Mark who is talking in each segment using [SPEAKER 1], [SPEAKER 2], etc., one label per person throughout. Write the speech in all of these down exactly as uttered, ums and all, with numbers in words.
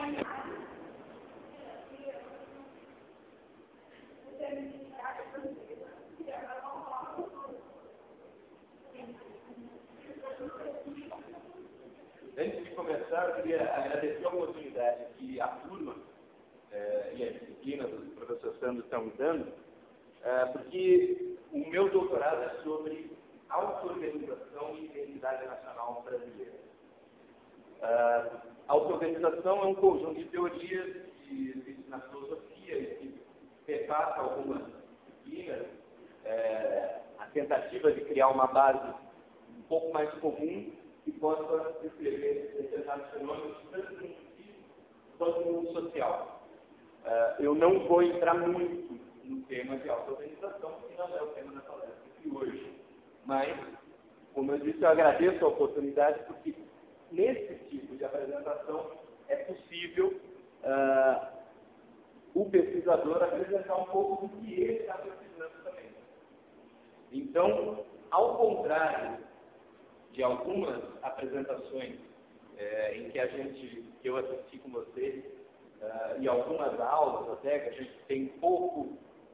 [SPEAKER 1] Antes de começar, eu queria agradecer a oportunidade que a turma eh, e a disciplina do professor Sandro estão me dando, eh, porque o meu doutorado é sobre auto-organização e identidade nacional brasileira. Uh, a auto-organização é um conjunto de teorias que existem na filosofia e que perpassa algumas disciplinas, é, a tentativa de criar uma base um pouco mais comum que possa descrever determinados fenômenos, tanto no físico quanto no social. Uh, eu não vou entrar muito no tema de auto-organização, porque não é o tema da palestra de hoje. Mas, como eu disse, eu agradeço a oportunidade, porque nesse tipo de apresentação é possível uh, o pesquisador apresentar um pouco do que ele está pesquisando também. Então, ao contrário de algumas apresentações eh, em que a gente, que eu assisti com vocês, uh, e algumas aulas até, que a gente tem um pouco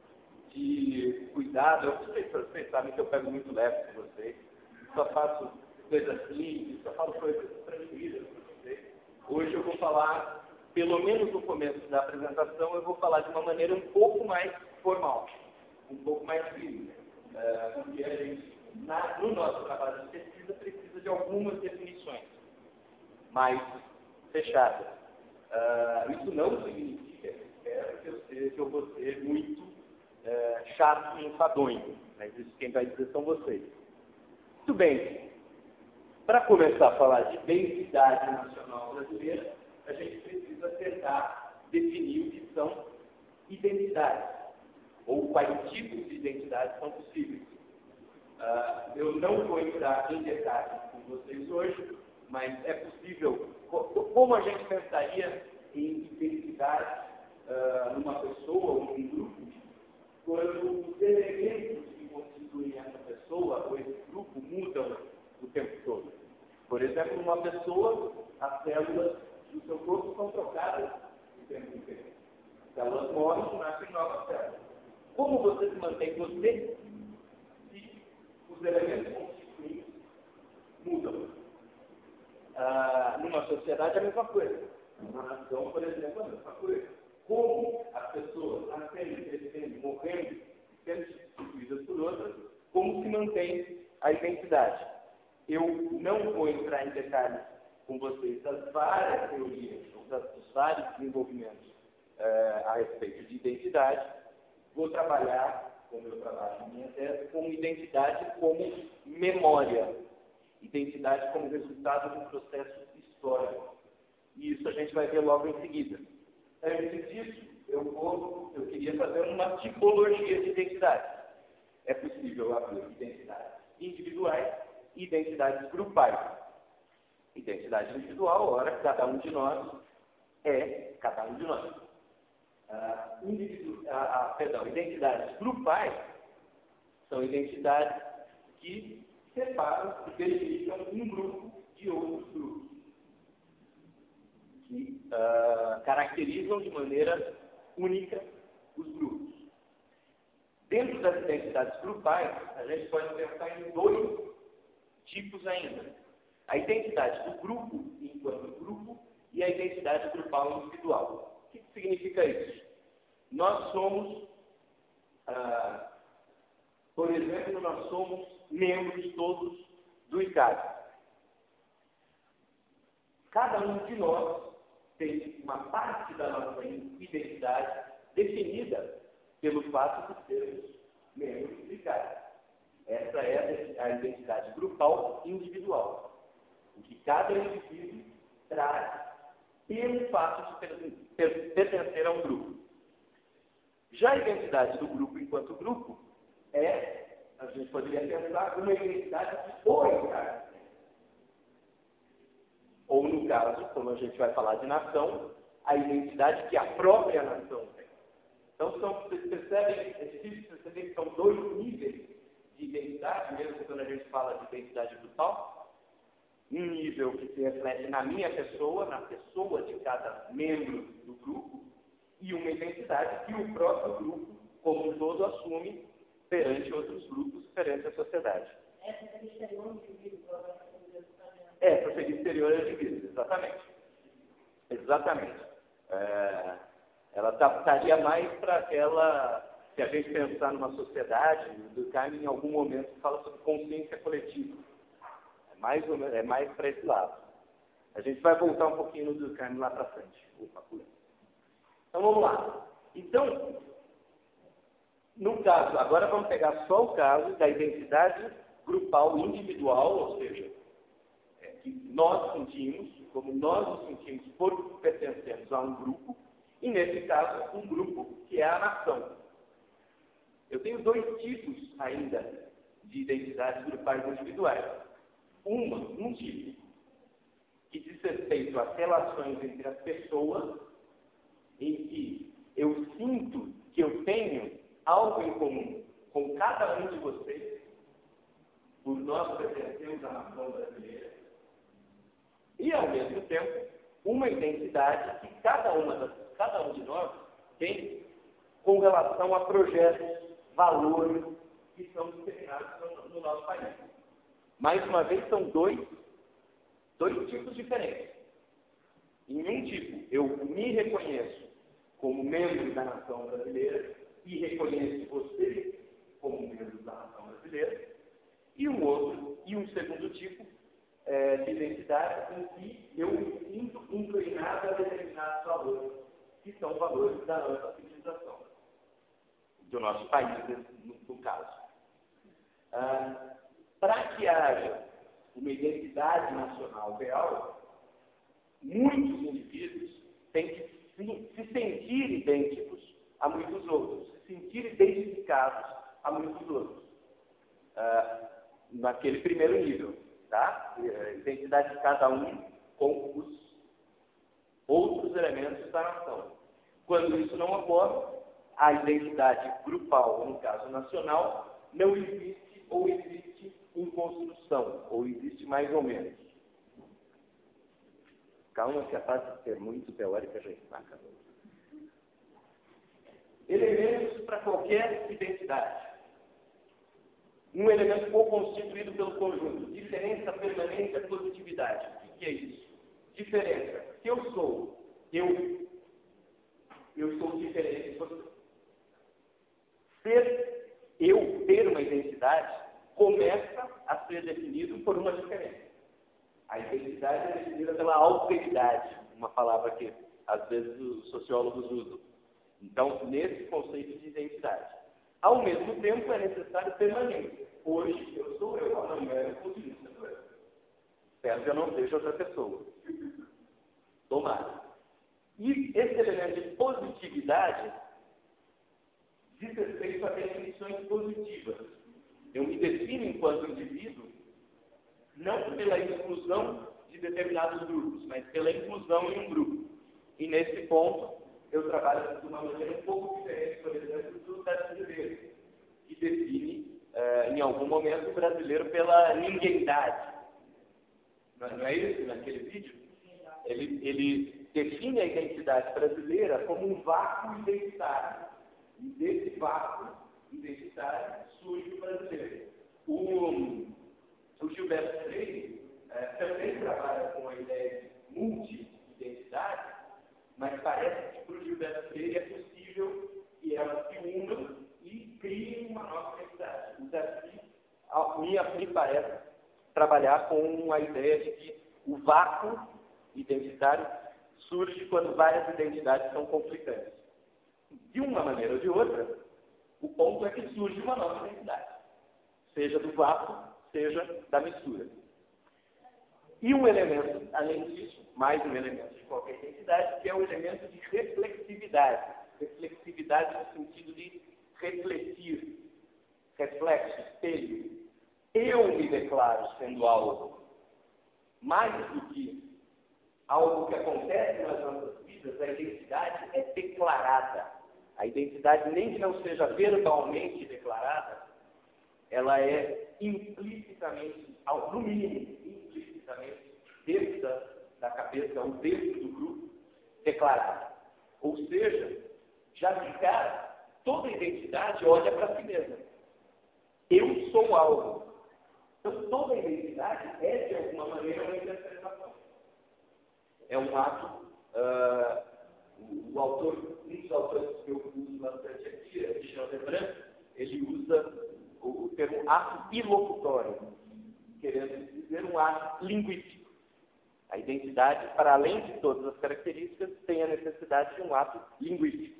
[SPEAKER 1] de cuidado, eu sei, vocês sabem que eu pego muito leve com vocês, só faço coisas simples, só falo coisas tranquilas para vocês. Hoje eu vou falar, pelo menos no começo da apresentação, eu vou falar de uma maneira um pouco mais formal, um pouco mais firme, uh, porque a gente, na, no nosso trabalho de pesquisa, precisa de algumas definições mais fechadas. Uh, isso não significa, espero que eu, seja, que eu vou ser muito uh, chato e enfadonho, mas isso quem vai dizer são vocês. Muito bem. Para começar a falar de identidade nacional brasileira, a gente precisa tentar definir o que são identidades, ou quais tipos de identidades são possíveis. Uh, eu não vou entrar em detalhes com vocês hoje, mas é possível, como a gente pensaria em identidade uh, numa pessoa ou num grupo, quando os elementos que constituem essa pessoa ou esse grupo mudam o tempo todo. Por exemplo, numa pessoa, as células do seu corpo são trocadas o tempo inteiro. As células morrem e nascem novas células. Como você se mantém você se os elementos constituintes mudam? Ah, numa sociedade é a mesma coisa. Numa nação, por exemplo, é a mesma coisa. Como as pessoas nascendo, crescendo, morrendo, sendo substituídas por outras, como se mantém a identidade? Eu não vou entrar em detalhes com vocês das várias teorias, dos vários desenvolvimentos eh, a respeito de identidade. Vou trabalhar, como eu trabalho na minha tese, com identidade como memória. Identidade como resultado de um processo histórico. E isso a gente vai ver logo em seguida. Antes disso, eu, vou, eu queria fazer uma tipologia de identidade. É possível haver identidades individuais e identidades grupais. Identidade individual, ora, cada um de nós é cada um de nós. Ah, individu ah, ah, perdão, identidades grupais são identidades que separam e delimitam um grupo de outros grupos, que uh, caracterizam de maneira única os grupos. Dentro das identidades grupais, a gente pode pensar em dois tipos ainda. A identidade do grupo enquanto grupo e a identidade grupal individual. O que significa isso? Nós somos, ah, por exemplo, nós somos membros todos do I C A D. Cada um de nós tem uma parte da nossa identidade definida pelo fato de sermos membros do I C A D. Essa é a identidade grupal individual. O que cada indivíduo traz pelo fato de pertencer a um grupo. Já a identidade do grupo enquanto grupo é, a gente poderia pensar, uma identidade que o I C A D tem. Ou, no caso, como a gente vai falar de nação, a identidade que a própria nação tem. Então, são, vocês percebem, é difícil perceber que são dois níveis de identidade, mesmo quando a gente fala de identidade grupal. um nível que se reflete na minha pessoa, na pessoa de cada membro do grupo, e uma identidade que o próprio grupo, como um todo, assume perante outros grupos, perante a sociedade.
[SPEAKER 2] Essa é exterior ao indivíduo.
[SPEAKER 1] É, prosseguir exterior ao indivíduo, exatamente. Exatamente. É, ela estaria mais para aquela, se a gente pensar numa sociedade, o Durkheim em algum momento fala sobre consciência coletiva. É mais, ou menos, é mais para esse lado. A gente vai voltar um pouquinho no Durkheim lá para frente. Opa, então vamos lá. Então, no caso, agora vamos pegar só o caso da identidade grupal individual, ou seja, é, que nós sentimos, como nós nos sentimos por pertencermos a um grupo, e nesse caso, um grupo que é a nação. Eu tenho dois tipos ainda de identidades grupais individuais. Uma, um tipo que diz respeito às relações entre as pessoas, em que eu sinto que eu tenho algo em comum com cada um de vocês, por nós pertencemos à nação brasileira, e, ao mesmo tempo, uma identidade que cada, uma das, cada um de nós tem com relação a projetos, valores que são determinados no, no nosso país. Mais uma vez, são dois, dois tipos diferentes. Em um tipo, eu me reconheço como membro da nação brasileira e reconheço vocês como membros da nação brasileira. E um outro, e um segundo tipo é, de identidade em que eu me sinto inclinado a determinados valores, que são valores da nossa civilização, do nosso país, no, no caso. Ah, para que haja uma identidade nacional real, muitos indivíduos têm que se, se sentir idênticos a muitos outros, se sentir identificados a muitos outros. Ah, naquele primeiro nível, tá? A identidade de cada um com os outros elementos da nação. Quando isso não ocorre, a identidade grupal, ou no caso nacional, não existe ou existe em construção, ou existe mais ou menos. Calma, que a parte de ser muito teórica já está acabando. Elementos para qualquer identidade. Um elemento co-constituído pelo conjunto. Diferença, permanência, positividade. O que é isso? Diferença. Se eu sou, eu, eu sou diferente de você. Ser, eu ter uma identidade começa a ser definido por uma diferença. A identidade é definida pela alteridade, uma palavra que às vezes os sociólogos usam. Então, nesse conceito de identidade. Ao mesmo tempo, é necessário permanência. Hoje eu sou eu, amanhã eu continuo sendo eu. Espero que eu não seja outra pessoa. Tomara. E esse elemento de positividade diz respeito a definições positivas. Eu me defino enquanto indivíduo não pela inclusão de determinados grupos, mas pela inclusão em um grupo. E nesse ponto, eu trabalho de uma maneira um pouco diferente, por exemplo, do brasileiro, que define, uh, em algum momento, o brasileiro pela ninguémidade. Não é isso naquele vídeo? Ele, ele define a identidade brasileira como um vácuo identitário. E desse vácuo identitário surge o brasileiro. O, o Gilberto Freire é, também trabalha com a ideia de multi-identidade, mas parece que para o Gilberto Freire é possível que ela se una e crie uma nova identidade. O Darcy, me, me parece trabalhar com a ideia de que o vácuo identitário surge quando várias identidades são conflitantes. De uma maneira ou de outra, o ponto é que surge uma nova identidade, seja do vácuo, seja da mistura. E um elemento, além disso, mais um elemento de qualquer identidade, que é o elemento de reflexividade. Reflexividade no sentido de refletir, reflexo, espelho. Eu me declaro sendo algo, mais do que algo que acontece nas nossas vidas, a identidade é declarada. A identidade, nem que não seja verbalmente declarada, ela é implicitamente, no mínimo, implicitamente explicitamente dentro da, da cabeça ou dentro do grupo declarado. Ou seja, já de cara, toda identidade olha para si mesma. Eu sou algo. Então, toda identidade é, de alguma maneira, uma interpretação. É um ato, uh, o, o autor, um dos autores que eu uso bastante aqui, é Michel Lebrun, ele usa o, o termo ato ilocutório, querendo dizer um ato linguístico. A identidade, para além de todas as características, tem a necessidade de um ato linguístico.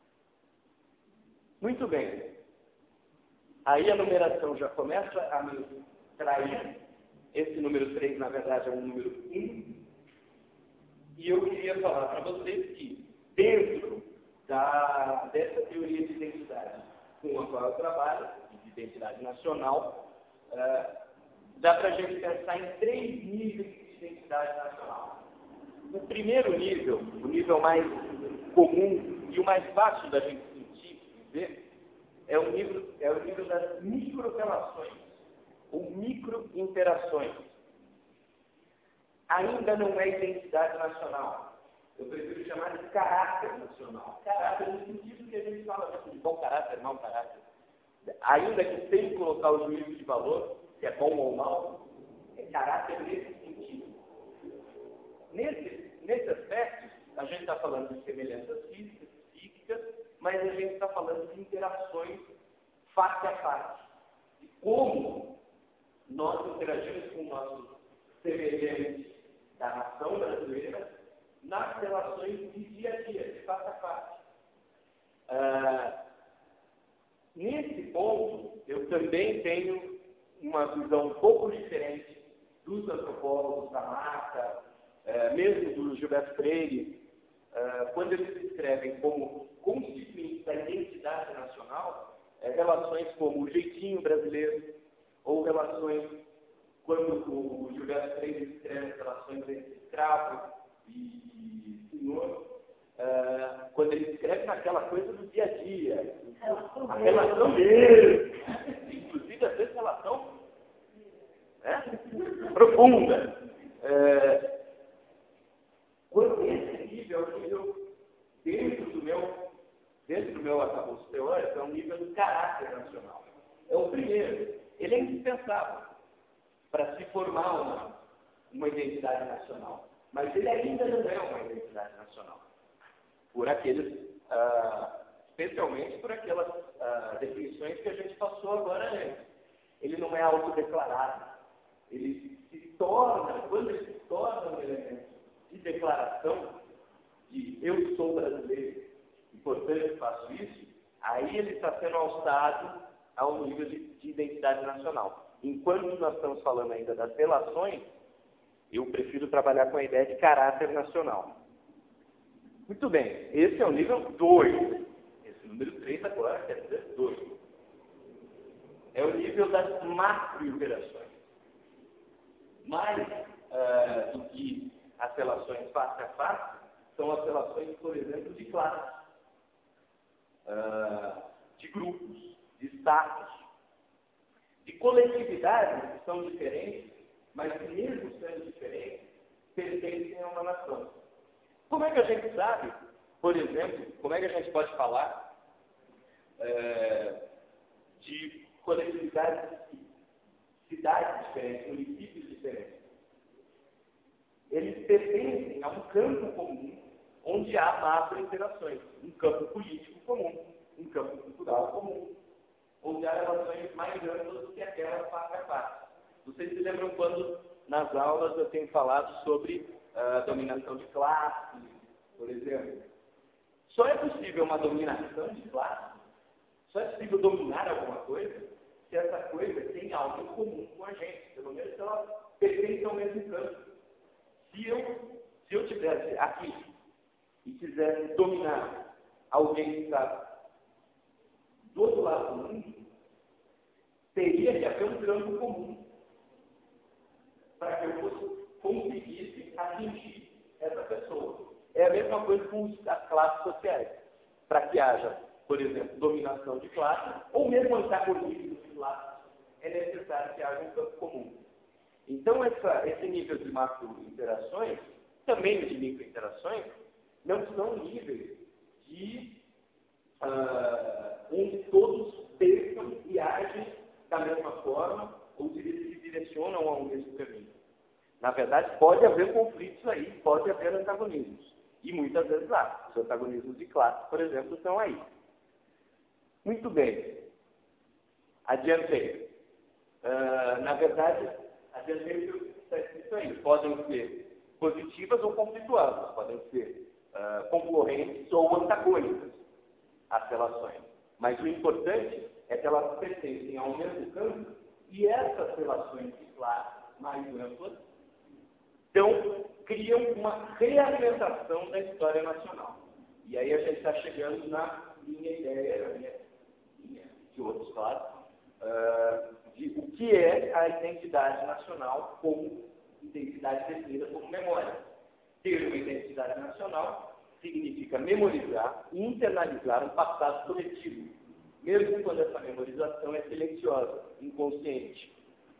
[SPEAKER 1] Muito bem. Aí a numeração já começa a me trair. Esse número três, na verdade, é um número um. E eu queria falar para vocês que, dentro da, dessa teoria de identidade com a qual eu trabalho, de identidade nacional, uh, dá para a gente pensar em três níveis de identidade nacional. O primeiro nível, o nível mais comum e o mais fácil da gente sentir e ver, é o nível, é o nível das micro-relações, ou micro-interações. Ainda não é identidade nacional. Eu prefiro chamar de caráter nacional. Caráter no sentido que a gente fala de bom caráter, mau caráter. Ainda que sem colocar o juízo de valor, se é bom ou mau, é caráter nesse sentido. Nesse, nesse aspecto, a gente está falando de semelhanças físicas, psíquicas, mas a gente está falando de interações face a face. De como nós interagimos com nossos semelhantes da nação brasileira nas relações de dia a dia, de face a face. Ah, nesse ponto, eu também tenho uma visão um pouco diferente dos antropólogos da massa, eh, mesmo do Gilberto Freire, eh, quando eles descrevem como constituintes da identidade nacional, eh, relações como o jeitinho brasileiro, ou relações, quando o Gilberto Freire descreve as relações entre escravo e senhor, uh, quando ele descreve naquela coisa do dia a dia, a relação dele, inclusive às vezes relação né, profunda. Uh, quando esse nível é um nível dentro do meu, dentro do meu arcabouço teórico, é um nível do caráter nacional. É o primeiro. Ele é indispensável para se formar uma, uma identidade nacional. Mas ele ainda não é uma identidade nacional. Por aqueles, ah, especialmente por aquelas ah, definições que a gente passou agora antes. Ele não é autodeclarado. Ele se torna, quando ele se torna um elemento de declaração de eu sou brasileiro e, portanto, faço isso, aí ele está sendo alçado a um nível de, de identidade nacional. Enquanto nós estamos falando ainda das relações, eu prefiro trabalhar com a ideia de caráter nacional. Muito bem, esse é o nível dois. Esse número três agora quer dizer dois. É o nível das macro-interações. Mais uh, do que as relações face a face, são as relações, por exemplo, de classe, uh, de grupos, de status, de coletividades que são diferentes, mas que mesmo sendo diferentes, pertencem a uma nação. Como é que a gente sabe, por exemplo, como é que a gente pode falar é, de coletividades, cidades diferentes, municípios diferentes? Eles pertencem a um campo comum, onde há macro-interações, um campo político comum, um campo cultural comum, onde há relações mais amplas do que aquelas face a face. Vocês se lembram quando, nas aulas, eu tenho falado sobre a uh, dominação de classe, por exemplo? Só é possível uma dominação de classe, só é possível dominar alguma coisa, se essa coisa tem algo em comum com a gente, pelo menos se ela pertence ao mesmo campo. Se eu, se eu tivesse aqui e quisesse dominar alguém que está do outro lado do mundo, teria que haver um campo comum para que eu conseguisse atingir essa pessoa. É a mesma coisa com as classes sociais. Para que haja, por exemplo, dominação de classe, ou mesmo antagonismo de classe, é necessário que haja um campo comum. Então, essa, esse nível de macro-interações, também de micro-interações, não são níveis de, uh, onde todos pensam e agem da mesma forma ou se direcionam ao mesmo caminho. Na verdade, pode haver conflitos aí, pode haver antagonismos. E muitas vezes há. Os antagonismos de classe, por exemplo, estão aí. Muito bem. Adiantei. Uh, na verdade, adiantei o que está escrito aí. Podem ser positivas ou conflituosas. Podem ser uh, concorrentes ou antagônicas as relações. Mas o importante é que elas pertencem ao mesmo campo e essas relações de classe mais amplas então, criam uma realimentação da história nacional. E aí a gente está chegando na minha ideia, na minha, minha de outros, claro, uh, de o que é a identidade nacional como identidade definida como memória. Ter uma identidade nacional significa memorizar e internalizar um passado coletivo, mesmo quando essa memorização é silenciosa, inconsciente.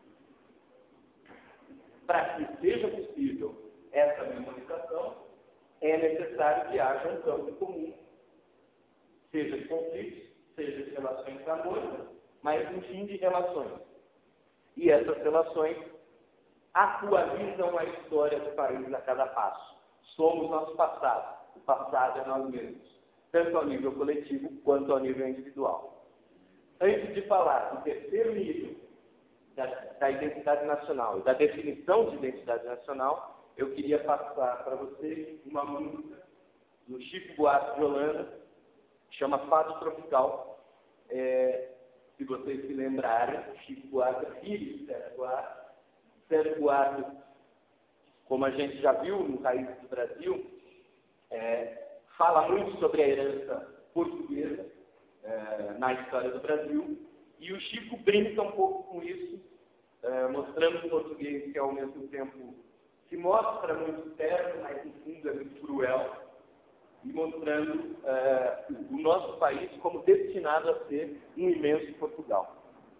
[SPEAKER 1] Para que seja possível essa memorização, é necessário que haja um campo comum, seja de conflitos, seja de relações harmônicas, mas enfim de relações. E essas relações atualizam a história do país a cada passo. Somos nosso passado, o passado é nós mesmos, tanto ao nível coletivo quanto ao nível individual. Antes de falar do terceiro nível, Da, da identidade nacional e da definição de identidade nacional, eu queria passar para vocês uma música do Chico Buarque de Holanda, que chama Fado Tropical. É, se vocês se lembrarem, Chico Buarque é filho de Sérgio Buarque. Sérgio Buarque, como a gente já viu no Raízes do Brasil, é, fala muito sobre a herança portuguesa é, na história do Brasil. E o Chico brinca um pouco com isso, é, mostrando o português que, ao mesmo tempo, se mostra muito terno, mas, no fundo, é muito cruel, e mostrando é, o nosso país como destinado a ser um imenso Portugal.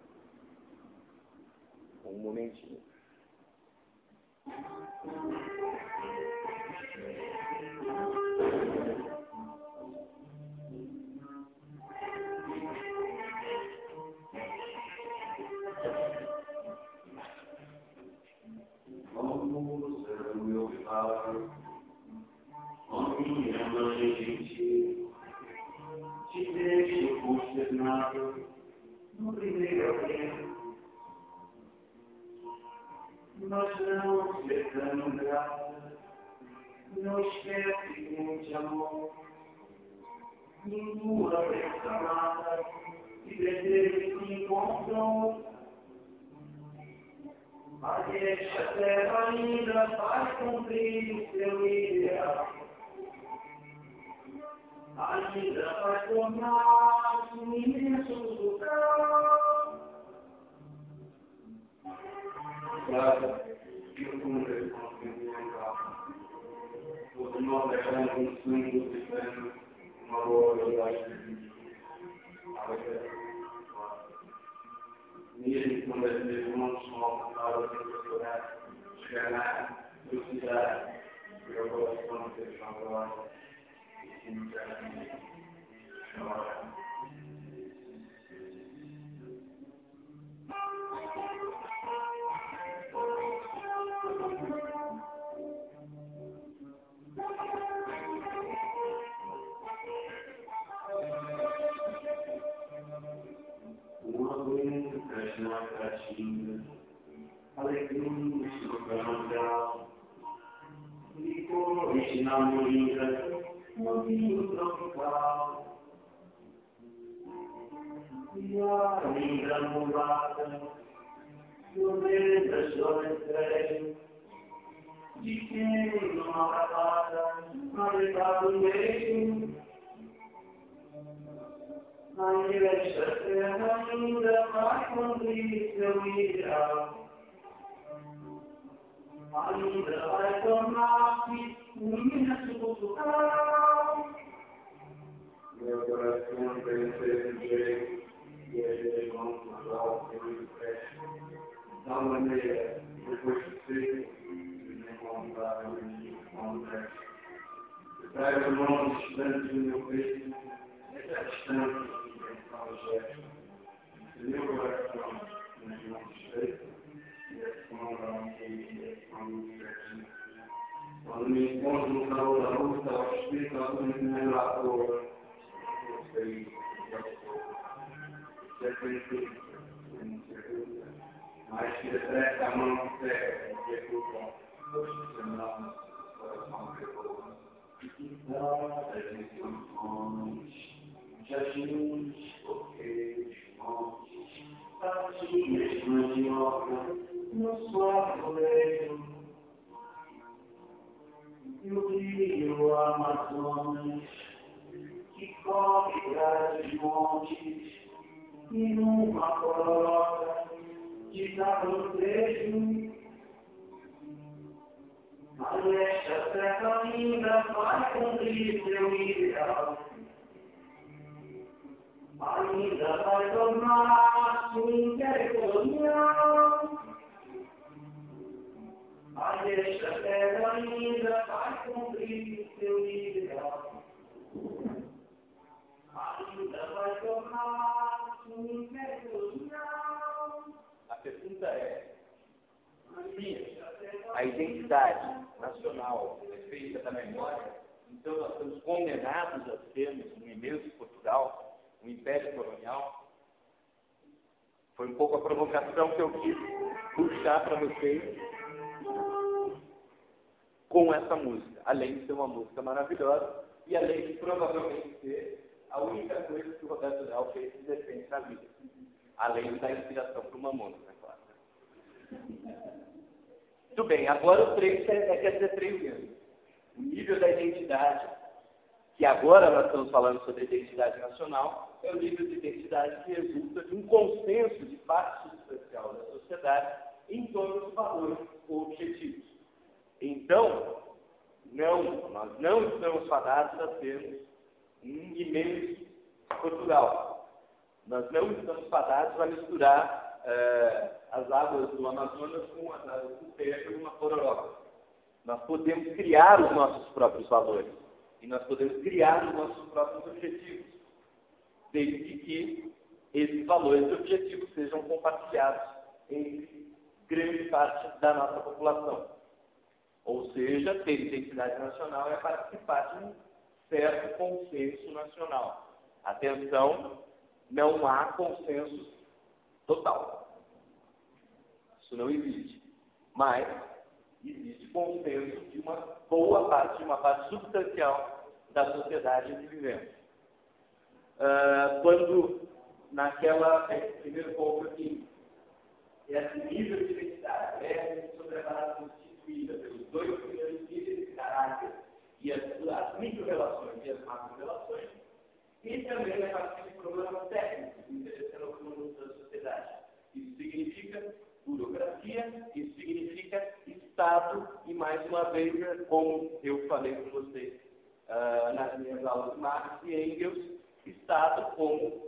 [SPEAKER 1] Um momentinho.
[SPEAKER 3] Vamos ser o meu pai, a minha mãe gentil, te deixo consternado no primeiro tempo, mas não ser tão grata, não esquece quem te amou, nenhuma pensamada e desejo se encontram. A deixa terra ainda vai cumprir o seu ideal. Ainda vai tornar um imenso lugar. Claro, que o mundo é continental. Todos nós deixamos um símbolo de pena, uma boa verdade. Mesmo quando as minhas mãos são ocupadas em procurar chegar à velocidade, eu gosto de ter agora e simultaneamente chorar. Na caixinha, alegria no carnaval, e cores na moringa, no vinho tropical. E a linda mulata, violeta soletré, de quem não acabada, navegado mesmo. Ainda esta terra ainda vai cumprir seu ideal. Ainda vai tornar-se um imenso Portugal. Meu coração tem desejo e é de Portugal que me preste. Da maneira depois de ser encontrado em contexto. Trago o nome distante do meu peito, essa distância que é o gesto. O meu coração nas mãos estreitas e a sombra que é muito certinho. Quando me encontro no calor da luta, ao espírito, quando me lembro à toa, eu sei que eu sou. É preciso, sem certeza, mas que atrás a mão que pega, que é por bom, senão o coração perdoa. Então, as intenções, jardins, coqueiros, montes, patinhas, mandioca, no suave roleiro. E o rio Amazonas, que corre grandes montes, e numa coroca de desabrotejo. Mas esta terra ainda vai cumprir seu ideal, ainda vai tornar sua império colonial. Mas esta terra ainda vai cumprir seu ideal, ainda vai tornar sua império colonial.
[SPEAKER 1] A pergunta é, se a identidade nacional é feita da memória, então nós estamos condenados a sermos um imenso Portugal, um império colonial? Foi um pouco a provocação que eu quis puxar para vocês com essa música, além de ser uma música maravilhosa e além de provavelmente ser a única coisa que o Roberto Leal fez de repente na vida, além de dar inspiração para uma música, é claro. Muito bem, agora o três é, quer dizer três mesmo. O nível da identidade, que agora nós estamos falando sobre identidade nacional, é o nível de identidade que resulta de um consenso de parte substancial da sociedade em torno dos valores ou objetivos. Então, não, nós não estamos fadados a termos um imenso Portugal. Nós não estamos fadados a misturar eh, as águas do Amazonas com as águas do Tejo numa pororoca. Nós podemos criar os nossos próprios valores e nós podemos criar os nossos próprios objetivos, desde que esses valores e objetivos sejam compartilhados entre grande parte da nossa população. Ou seja, ter identidade nacional é participar de um certo consenso nacional. Atenção, não há consenso total. Isso não existe. Mas existe consenso de uma boa parte, de uma parte substancial da sociedade em que vivemos. Uh, quando, naquela, primeiro ponto aqui, esse nível de identidade é sobre a base constituída pelos dois primeiros níveis de caráter e as, as micro-relações e as macro-relações, e também a partir de problemas técnicos interessando ao conjunto da sociedade. Isso significa burocracia, isso significa Estado, e mais uma vez, como eu falei com vocês uh, nas minhas aulas de Marx e Engels, Estado como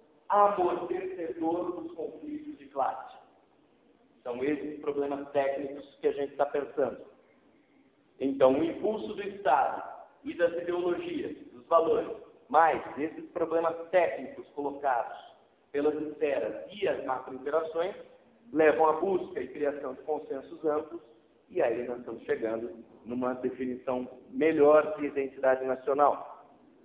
[SPEAKER 1] amortecedor dos conflitos de classe. São esses problemas técnicos que a gente está pensando. Então, o impulso do Estado e das ideologias, dos valores, mais esses problemas técnicos colocados pelas esferas e as macro-interações, levam à busca e criação de consensos amplos, e aí nós estamos chegando numa definição melhor de identidade nacional.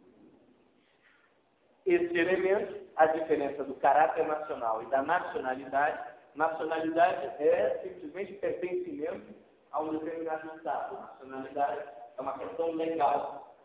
[SPEAKER 1] Esse elemento, a diferença do caráter nacional e da nacionalidade. Nacionalidade é simplesmente pertencimento a um determinado Estado. Nacionalidade é uma questão legal.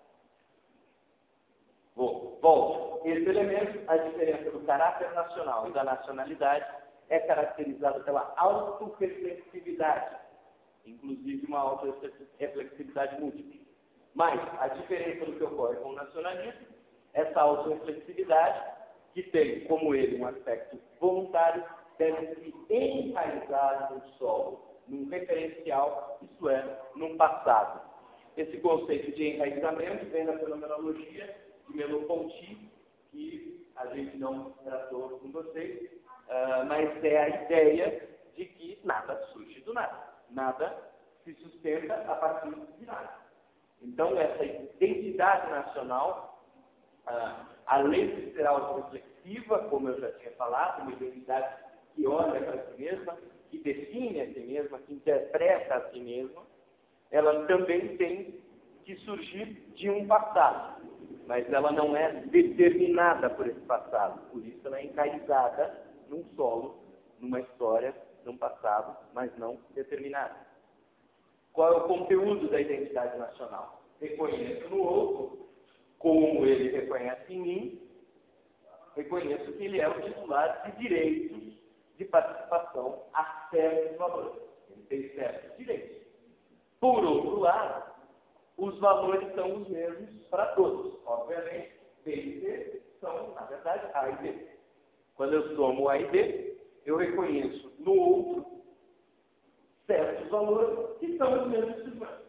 [SPEAKER 1] Vou, volto. Esse elemento, a diferença do caráter nacional e da nacionalidade, é caracterizado pela autorreflexividade, inclusive uma autorreflexividade múltipla. Mas a diferença do que ocorre com o nacionalismo, essa autorreflexividade, que tem como ele um aspecto voluntário, deve se enraizar no solo, num referencial, isto é, num passado. Esse conceito de enraizamento vem da fenomenologia de Merleau-Ponty, que a gente não tratou com vocês, uh, mas é a ideia de que nada surge do nada. Nada se sustenta a partir de nada. Então, essa identidade nacional, ah, além de ser autorreflexiva, como eu já tinha falado, uma identidade que olha para si mesma, que define a si mesma, que interpreta a si mesma, ela também tem que surgir de um passado, mas ela não é determinada por esse passado, por isso ela é enraizada num solo, numa história, num passado, mas não determinada. Qual é o conteúdo da identidade nacional? Reconheço no outro, como ele reconhece em mim, reconheço que ele é o titular de direitos de participação a certos valores. Ele tem certos direitos. Por outro lado, os valores são os mesmos para todos. Obviamente, B e C são, na verdade, A e B. Quando eu somo A e B, eu reconheço no outro certos valores que são os mesmos de nós.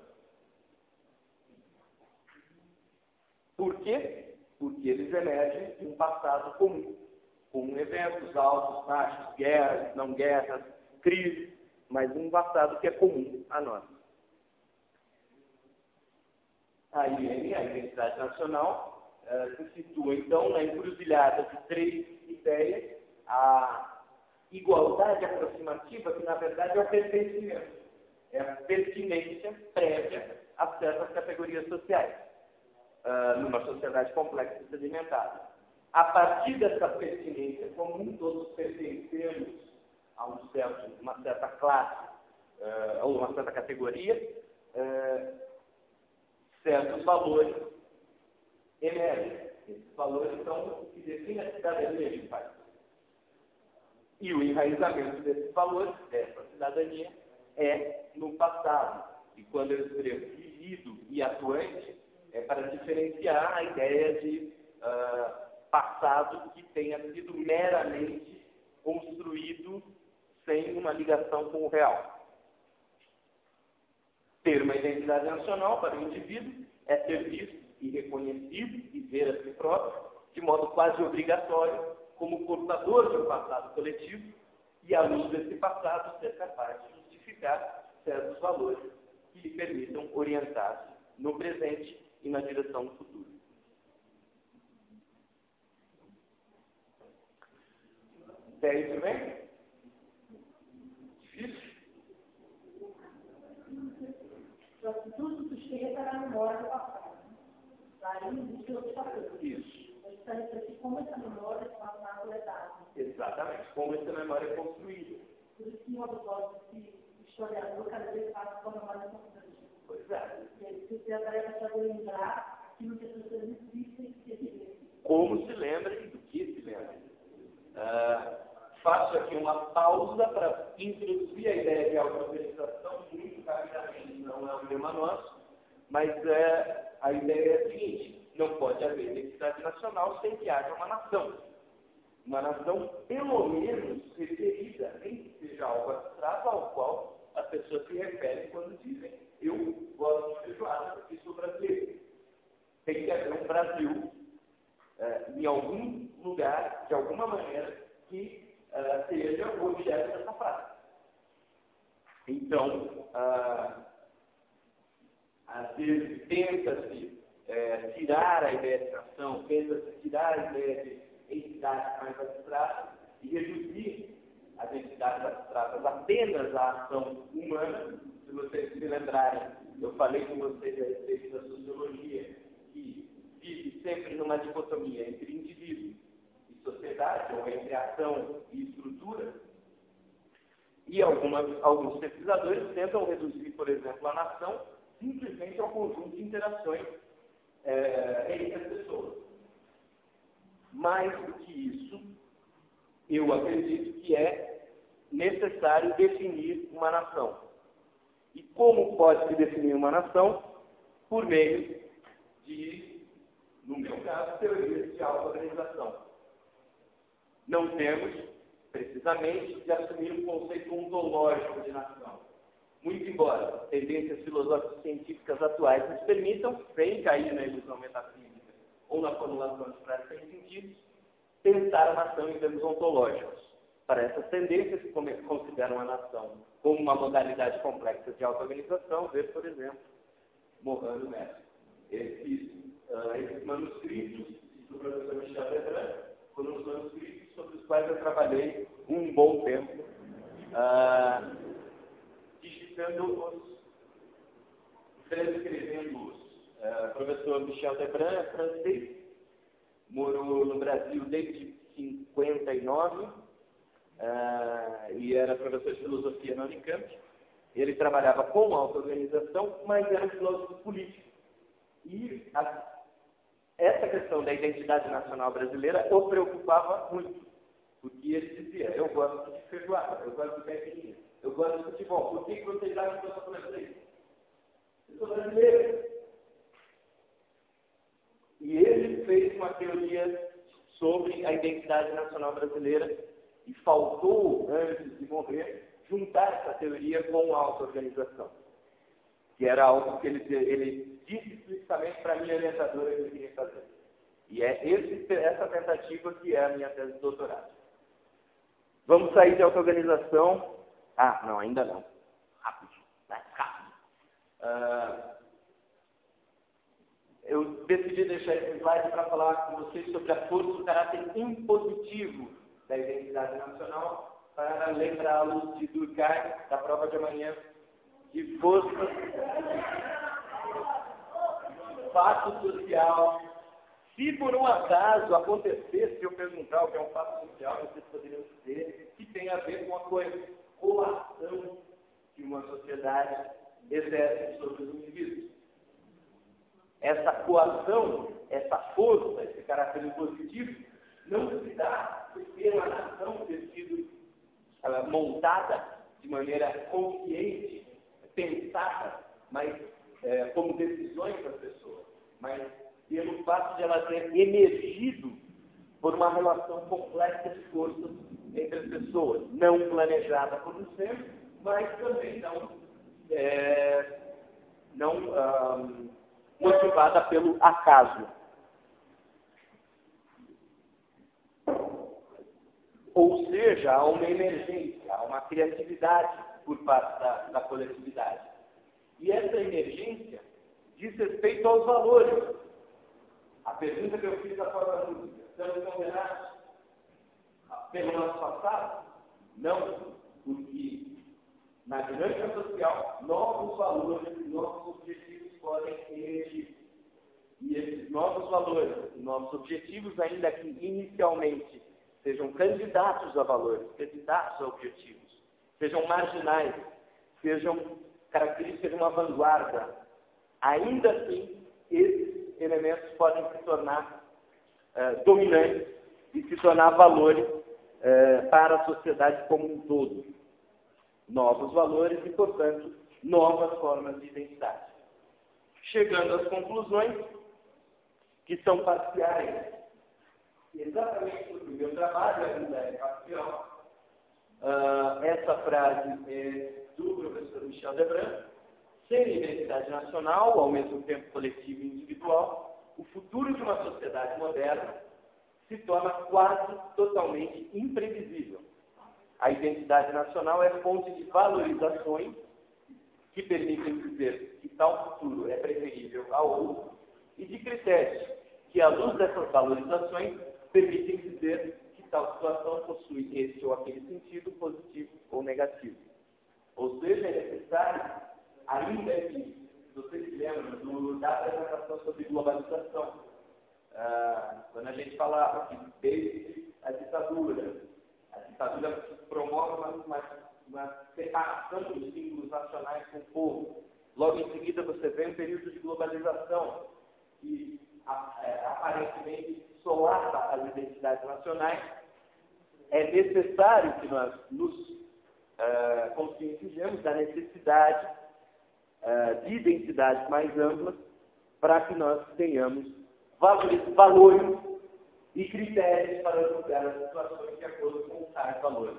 [SPEAKER 1] Por quê? Porque eles emergem de um passado comum, com eventos, altos, baixos, guerras, não guerras, crises, mas um passado que é comum a nós. A I N, a Identidade Nacional, uh, se situa, então, na encruzilhada de três ideias, a igualdade aproximativa, que, na verdade, é o pertencimento, é a pertinência prévia a certas categorias sociais, uh, numa sociedade complexa e sedimentada. A partir dessa pertinência comum, todos pertencemos a um certo, uma certa classe, uh, ou uma certa categoria, uh, certos valores emergem. Esses valores são o que define a cidadania de país. E o enraizamento desses valores, dessa cidadania, é no passado. E quando eu escrevo vivido e atuante, é para diferenciar a ideia de uh, passado que tenha sido meramente construído sem uma ligação com o real. Ter uma identidade nacional para o indivíduo é ser visto e reconhecido e ver a si próprio, de modo quase obrigatório, como portador de um passado coletivo e, à luz desse passado, ser capaz de justificar certos valores que lhe permitam orientar-se no presente e na direção do futuro. Até isso bem? Difícil?
[SPEAKER 2] Tudo que chega para a memória do passado. Daí existe outro fator.
[SPEAKER 1] Isso.
[SPEAKER 2] A gente está refletindo como essa memória do passado é dada.
[SPEAKER 1] Exatamente. Como essa memória é construída.
[SPEAKER 2] Por isso que uma propósito de historiador cada vez faz com a memória constante.
[SPEAKER 1] Pois é.
[SPEAKER 2] E aí você tarefa de lembrar aquilo que as pessoas existem e se
[SPEAKER 1] Como se lembra e do que se lembra. Uh, faço aqui uma pausa para introduzir a ideia de auto-organização muito rapidamente, não é um tema nosso, mas é, a ideia é a seguinte: não pode haver identidade nacional sem que haja uma nação. Uma nação, pelo menos, referida, nem que seja algo abstrato ao qual as pessoas se referem quando dizem eu gosto de feijoada porque sou brasileiro. Tem que haver um Brasil é, em algum lugar, de alguma maneira, que Uh, seja o objeto dessa frase. Então, uh, às vezes tenta-se uh, tirar a ideia de nação, tenta-se tirar a ideia de entidades mais abstratas e reduzir as entidades abstratas apenas à ação humana. Se vocês se lembrarem, eu falei com vocês a respeito da sociologia, que vive sempre numa dicotomia entre indivíduos sociedade, ou entre ação e estrutura, e algumas, alguns pesquisadores tentam reduzir, por exemplo, a nação simplesmente ao conjunto de interações é, entre as pessoas. Mais do que isso, eu acredito que é necessário definir uma nação. E como pode se definir uma nação? Por meio de, no meu caso, teorias de auto-organização. Não temos, precisamente, de assumir um conceito ontológico de nação. Muito embora tendências filosóficas científicas atuais nos permitam, sem cair na ilusão metafísica ou na formulação de frases sem sentido, pensar a nação em termos ontológicos. para essas tendências que consideram a nação como uma modalidade complexa de auto-organização, ver, por exemplo, Morano Neto. Esses, uh, esses manuscritos do professor Michel Lebrun foram os manuscritos sobre os quais eu trabalhei um bom tempo, uh, digitando os, transcrevendo-os. Uh, o professor Michel Lebrun é francês, morou no Brasil desde cinquenta e nove, uh, e era professor de filosofia na Unicamp. Ele trabalhava com auto-organização, mas era um filósofo político. E a, essa questão da identidade nacional brasileira o preocupava muito, porque ele dizia: eu gosto de feijoada, eu gosto de caipirinha, eu gosto de futebol. Por que vocês acham que eu sou brasileiro? Eu sou brasileiro. E ele fez uma teoria sobre a identidade nacional brasileira e faltou, antes de morrer, juntar essa teoria com a auto-organização, que era algo que ele, ele disse explicitamente para a minha orientadora que ele queria fazer. E é esse, essa tentativa que é a minha tese de doutorado. Vamos sair de auto-organização. Ah, não, ainda não. Rápido, mais rápido. Uh, eu decidi deixar esse slide para falar com vocês sobre a força do caráter impositivo da identidade nacional, para lembrá-los de Durkheim, da prova de amanhã, de força, fato social. Se por um acaso acontecesse eu perguntar o que é um fato social, vocês poderiam dizer que tem a ver com a coação que uma sociedade exerce sobre os indivíduos. Essa coação, essa força, esse caráter impositivo, não se dá porque a nação ter sido uh, montada de maneira consciente, pensada, mas uh, como decisões das pessoas, mas pelo fato de ela ter emergido por uma relação complexa de forças entre as pessoas, não planejada por um ser, mas também não, é, não um, motivada pelo acaso. Ou seja, há uma emergência, há uma criatividade por parte da, da coletividade. E essa emergência diz respeito aos valores. A pergunta que eu fiz da forma música: estamos condenados pelo nosso passado? Não, porque na dinâmica social, novos valores, novos objetivos podem emergir. E esses novos valores, novos objetivos, ainda que inicialmente sejam candidatos a valores, candidatos a objetivos, sejam marginais, sejam características de uma vanguarda, ainda assim, esses elementos podem se tornar uh, dominantes e se tornar valores uh, para a sociedade como um todo. Novos valores e, portanto, novas formas de identidade. Chegando às conclusões, que são parciais, exatamente porque o meu trabalho ainda é parcial. Uh, essa frase é do professor Michel Lebrun: sem identidade nacional, ao mesmo tempo coletivo e individual, o futuro de uma sociedade moderna se torna quase totalmente imprevisível. A identidade nacional é fonte de valorizações que permitem dizer que tal futuro é preferível ao outro e de critérios que, à luz dessas valorizações, permitem dizer que tal situação possui esse ou aquele sentido positivo ou negativo. Ou seja, é necessário, ainda que vocês se lembram do, da apresentação sobre globalização, ah, quando a gente falava que desde a ditadura, a ditadura promove uma, uma, uma separação dos símbolos nacionais com o povo. Logo em seguida você vê um período de globalização que é, aparentemente solapa as identidades nacionais. É necessário que nós nos uh, conscientizemos da necessidade uh, de identidades mais amplas para que nós tenhamos valores, valores e critérios para julgar as situações de acordo com tais valores.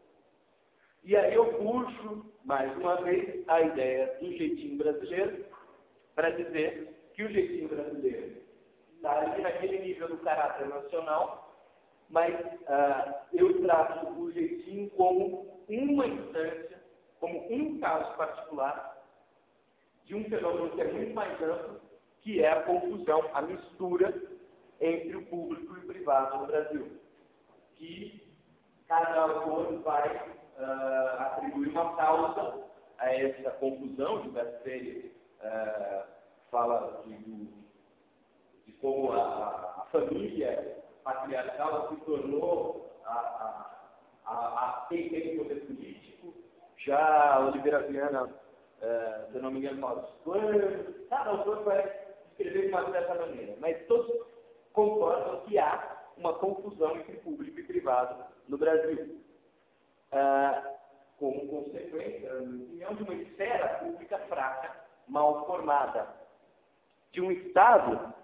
[SPEAKER 1] E aí eu puxo, mais uma vez, a ideia do jeitinho brasileiro para dizer que o jeitinho brasileiro está ali naquele nível do caráter nacional mas uh, eu trato o jeitinho como uma instância, como um caso particular de um fenômeno que é muito mais amplo, que é a confusão, a mistura entre o público e o privado no Brasil, que cada autor vai uh, atribuir uma causa a essa confusão. De Berkeley uh, fala de, de como a, a família patriarcal se tornou a, a, a, a quem tem poder político. Já a Oliveira Viana, uh, se eu não me engano, fala dos planos. Cada autor vai escrever de uma certa maneira, mas todos concordam que há uma confusão entre público e privado no Brasil. Uh, como consequência, na minha opinião, de uma esfera pública fraca, mal formada, de um Estado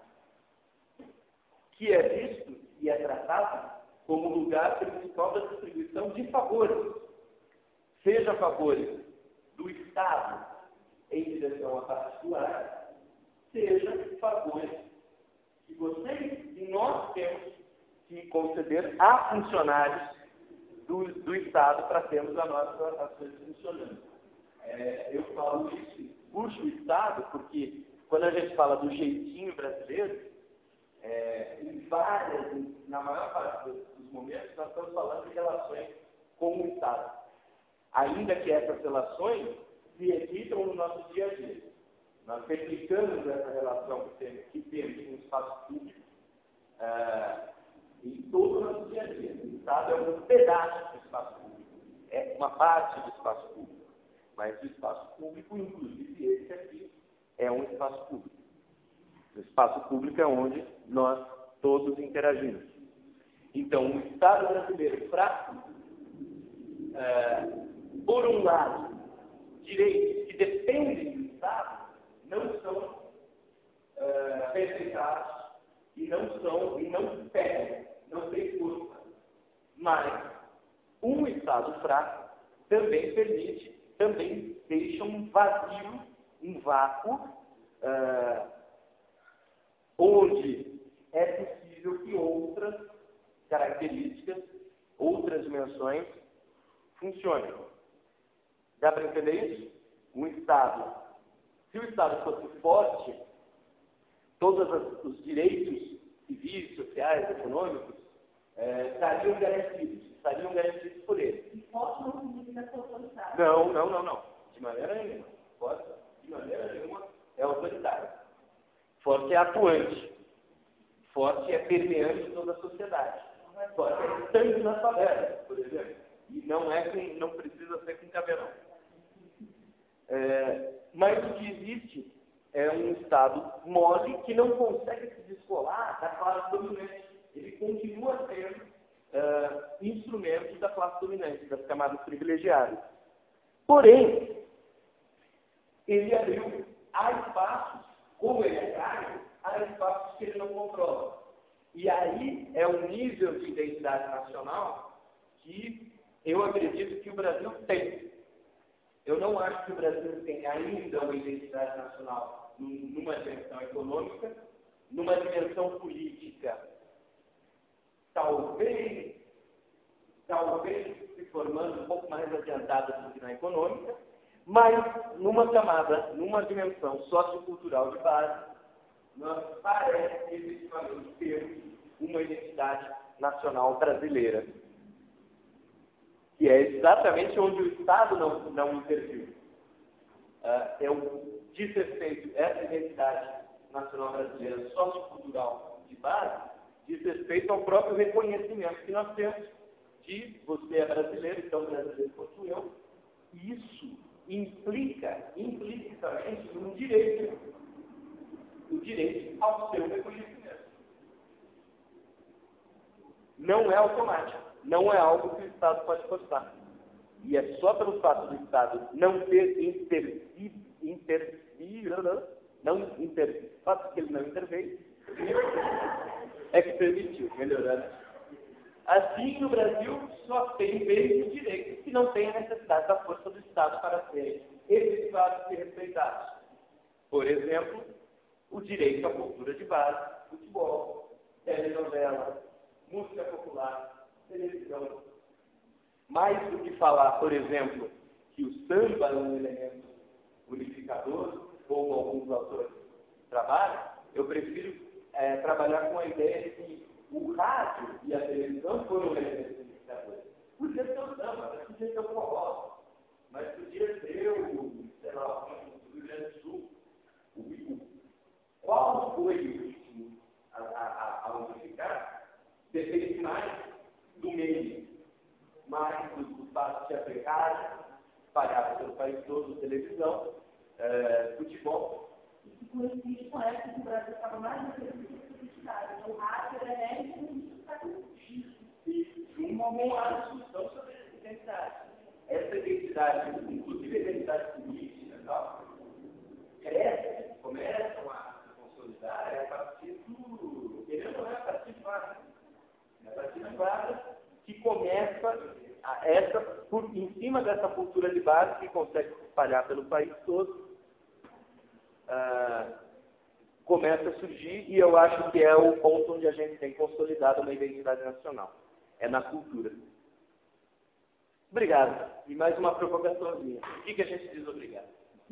[SPEAKER 1] que é visto e é tratado como lugar principal da distribuição de favores, seja favores do Estado em direção a particulares, seja favores que vocês e nós temos que conceder a funcionários do, do Estado para termos a nossa as coisas funcionando. É, eu falo isso, puxo o Estado, porque quando a gente fala do jeitinho brasileiro, é, em várias, na maior parte dos, dos momentos, nós estamos falando de relações com o Estado. Ainda que essas relações se repitam no nosso dia a dia. Nós replicamos essa relação que temos, que temos no espaço público uh, em todo o nosso dia a dia. O Estado é um pedaço do espaço público, é uma parte do espaço público, mas o espaço público, inclusive esse aqui, é um espaço público. O espaço público é onde nós todos interagimos. Então, o Estado brasileiro fraco, uh, por um lado, direitos que dependem do Estado, não são uh, respeitados e não são, e não pegam, não tem força. Mas um Estado fraco também permite, também deixa um vazio, um vácuo, uh, onde é possível que outras características, outras dimensões funcionem. Dá para entender isso? Um Estado, se o Estado fosse forte, todos os direitos civis, sociais, econômicos, é, estariam garantidos, estariam garantidos por ele.
[SPEAKER 2] E forte não significa ser autoritário.
[SPEAKER 1] Não, não, não, não. De maneira nenhuma. Forte, de maneira nenhuma, é autoritário. Forte é atuante. Forte é permeante toda a sociedade. Forte é tanto nas favelas, por exemplo. E não, é com, não precisa ser com caveirão. É, mas o que existe é um Estado mole que não consegue se descolar da classe dominante. Ele continua sendo uh, instrumento da classe dominante, das camadas privilegiadas. Porém, ele abriu, há espaços, como ele é caro, há espaços que ele não controla. E aí é um nível de identidade nacional que eu acredito que o Brasil tem. Eu não acho que o Brasil tem ainda uma identidade nacional numa dimensão econômica, numa dimensão política. Talvez, talvez se formando um pouco mais adiantada do que na econômica, mas numa camada, numa dimensão sociocultural de base, nós parece efetivamente ter uma identidade nacional brasileira, que é exatamente onde o Estado não, não interviu. Uh, é o desrespeito, essa identidade nacional brasileira sociocultural de base, diz respeito ao próprio reconhecimento que nós temos de você é brasileiro, então brasileiro quanto eu. Isso implica, implicitamente, um direito, o direito ao seu reconhecimento. Não é automático. Não é algo que o Estado pode forçar. E é só pelo fato do Estado não ter intervido, intervido, não intervido, o fato que ele não interveio, é que permitiu, melhorando. Assim, no Brasil, só tem meios de direitos que não têm a necessidade da força do Estado para serem efetivados e respeitados. Por exemplo, o direito à cultura de base, futebol, telenovela, música popular, televisão. Mais do que falar, por exemplo, que o samba é um elemento unificador, como alguns autores trabalham, eu prefiro é, trabalhar com a ideia de que o rádio e a televisão foram elementos unificadores. Podia ser o samba, mas podia ser o forró, mas podia ser o, sei lá, o Rio Grande do Sul. O, o, qual foi o ritmo a, a, a unificar? Depende mais do meio, mais do espaço teatral, espalhado pelo país todo, televisão, é, futebol.
[SPEAKER 2] Isso coincide com essa que o Brasil estava mais na publicidade. O rádio era médico e isso está com
[SPEAKER 1] um momento de discussão sobre essa identidade. Essa identidade, inclusive a identidade política, tal, cresce, começam a se consolidar, é a partir do, querendo ou não, é a partir de Vargas. É a partir de Vargas que começa a essa, por, em cima dessa cultura de base que consegue se espalhar pelo país todo, uh, começa a surgir, e eu acho que é o ponto onde a gente tem consolidado uma identidade nacional. É na cultura. Obrigado. E mais uma provocaçãozinha. O que, que a gente diz obrigado?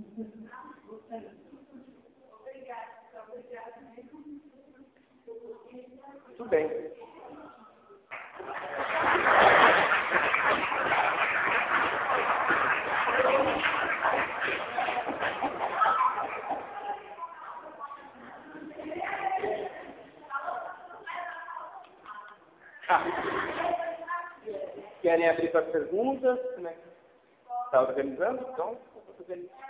[SPEAKER 2] Obrigada. Obrigada.
[SPEAKER 1] Tudo bem. Ah. Querem abrir para as perguntas? Como é que está organizando? Então, vou fazer isso.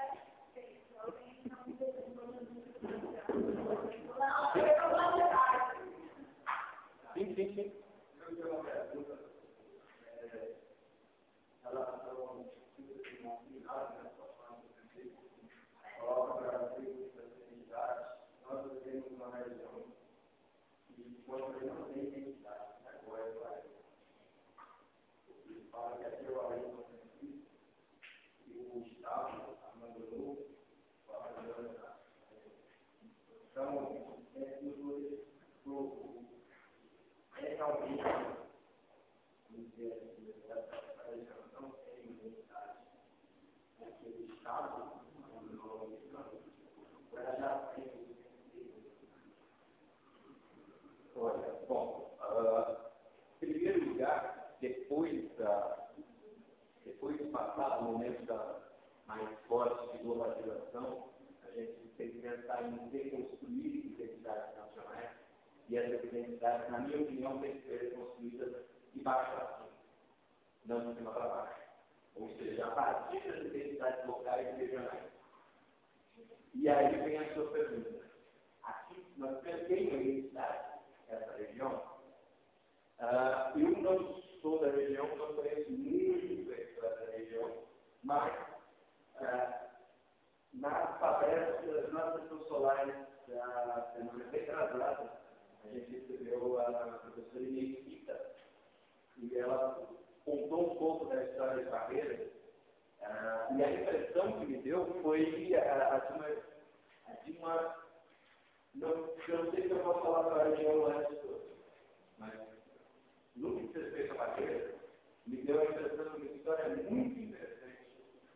[SPEAKER 1] Sim, sim, sim. Olha, bom, uh, em primeiro lugar, depois, da, depois de passar o momento da mais forte de globalização, a gente tem que pensar em reconstruir identidades nacionais, e essas identidades, na minha opinião, têm que ser construídas de baixo para cima, não de cima para baixo. Ou seja, a partir das identidades locais e regionais. E aí vem a sua pergunta. Aqui, nós temos uma identidade, essa região. Uh, eu não sou da região, não conheço muito essa região, mas uh, nas palestras, nas sessões solares da semana retrasada, a gente recebeu a professora Inês Pita, e ela contou um pouco da história de carreira, uh, e a impressão que me deu foi a, a de uma, a de uma não, eu não sei se eu posso falar para a região antes de tudo, mas no que você fez a carreira, me deu a impressão de uma história muito interessante.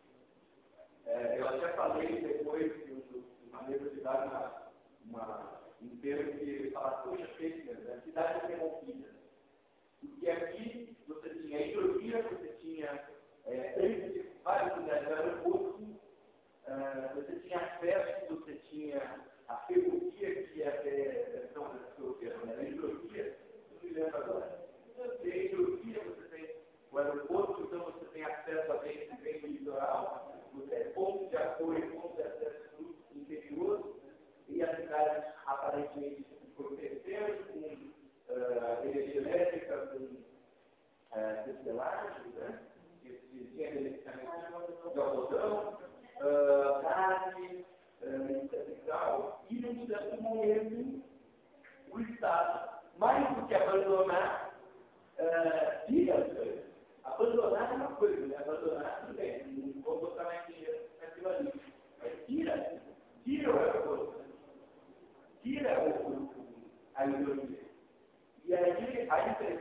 [SPEAKER 1] É, eu até falei depois de uma necessidade, uma, uma, um termo que fala, puxa, Shakespeare, né? Cidade interrompida. Porque aqui você tinha a hidrovia, você tinha é, vários lugares do aeroporto, uh, você tinha acesso, você tinha a ferrovia que é até, não, não é ferrovia, não, a hidrovia, não me lembro agora. Você tem a hidrovia, você tem o aeroporto, então você tem acesso a bem do litoral, você tem pontos de apoio, pontos de acesso no interior, e a cidade aparentemente foi crescendo com uh, energia elétrica, com uh, destelagem, né? Que tinha beneficiamento de algodão, uh, carne, uh, e tal, e num certo momento o Estado, mais do que abandonar, uh, tira as coisas. Abandonar é uma coisa, né? Abandonar tudo bem, não vou botar mais dinheiro naquilo ali. Mas tira, tira o aeroporto, tira o, a hidrovia. E aí a impressão